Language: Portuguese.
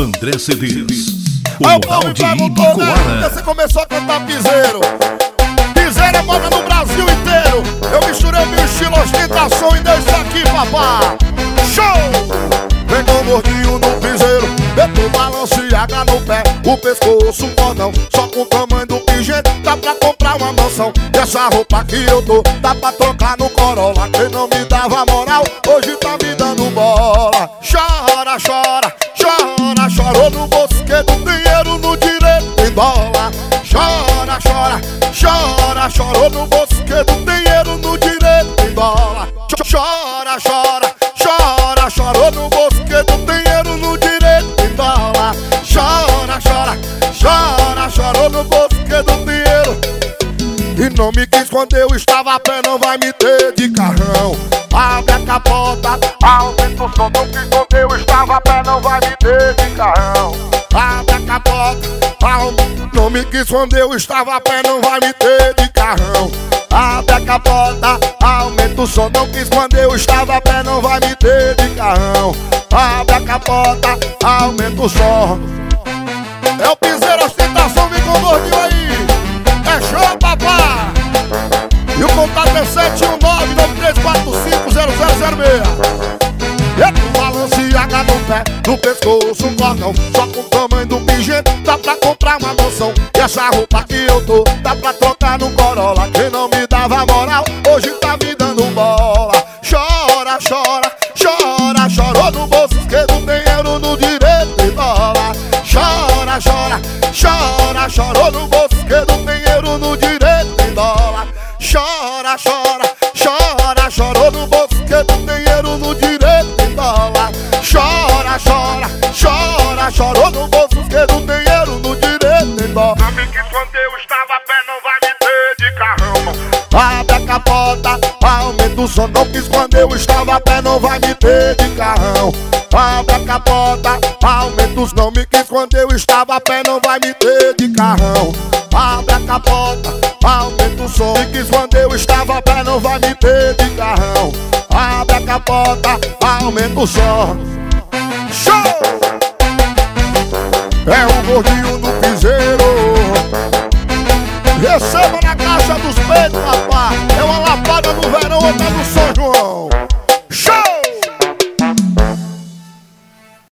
André CDs. O Aí o mural povo de perguntou, né? Porque Ibicoara. você começou a cantar piseiro. Piseiro é moda no Brasil inteiro. Eu misturei meu estilo, ostentação e dei isso aqui, papá. Show! Vem com gordinho no piseiro, meto Balenciaga no pé, o pescoço, um cordão, só com o tamanho do pingente, dá pra comprar uma mansão. E essa roupa que eu tô, dá pra trocar no Corolla. Quem não me dava moral, hoje tá me dando bola. Chora, chora, chora, chorou no bosquedo, dinheiro no direito em dólar. Chora, chora, chora, chorou no bosquedo, dinheiro no direito em dólar. Chora, chora, chora, chorou no bosquedo, dinheiro no direito em dólar. Chora, chora, chora, chorou no bosquedo, dinheiro. E não me quis quando eu estava a pé, não vai me ter de carrão. Abre a capota, aumenta o som. Não quis quando eu estava a pé, não vai me ter de carrão. Abre a capota, aumenta. Não me quis quando eu estava a pé, não vai me ter de carrão. Abre a capota, aumenta o som. Não quis quando eu estava a pé, não vai me ter de carrão. Abre a capota, aumenta o som. É o piseiro, ostentação, vem com o gordinho aí. É show, papá! E o contato é 719-9345-0006. É com Balenciaga no pé, no pescoço, um cordão, só com o tamanho do pingente, dá pra comprar uma mansão. E essa roupa que eu tô, dá pra trocar no Corolla. Quem não me dava moral, hoje tá me dando bola. Chora, chora, chora, chorou no bolso esquerdo, dinheiro no direito em dólar. Chora, chora, chora, chorou no bolso esquerdo, dinheiro no direito em dólar. Chora, chora, chora, chorou no bolso esquerdo, dinheiro no direito em dólar. Chora, chora, chora, chorou no bolso esquerdo, dinheiro no direito em dólar. Não me quis quando eu estava a pé, não vai me ter de carrão. Abre a capota, aumenta o som. Não quis quando eu estava a pé, não vai me ter de carrão. Abre a capota, aumenta o som. Não me quis quando eu estava a pé, não vai me ter de carrão. Abre a capota, aumenta o som. Me quis quando eu estava a pé, não vai me ter de carrão. Abre a capota, aumenta o som. Show! É o gordinho no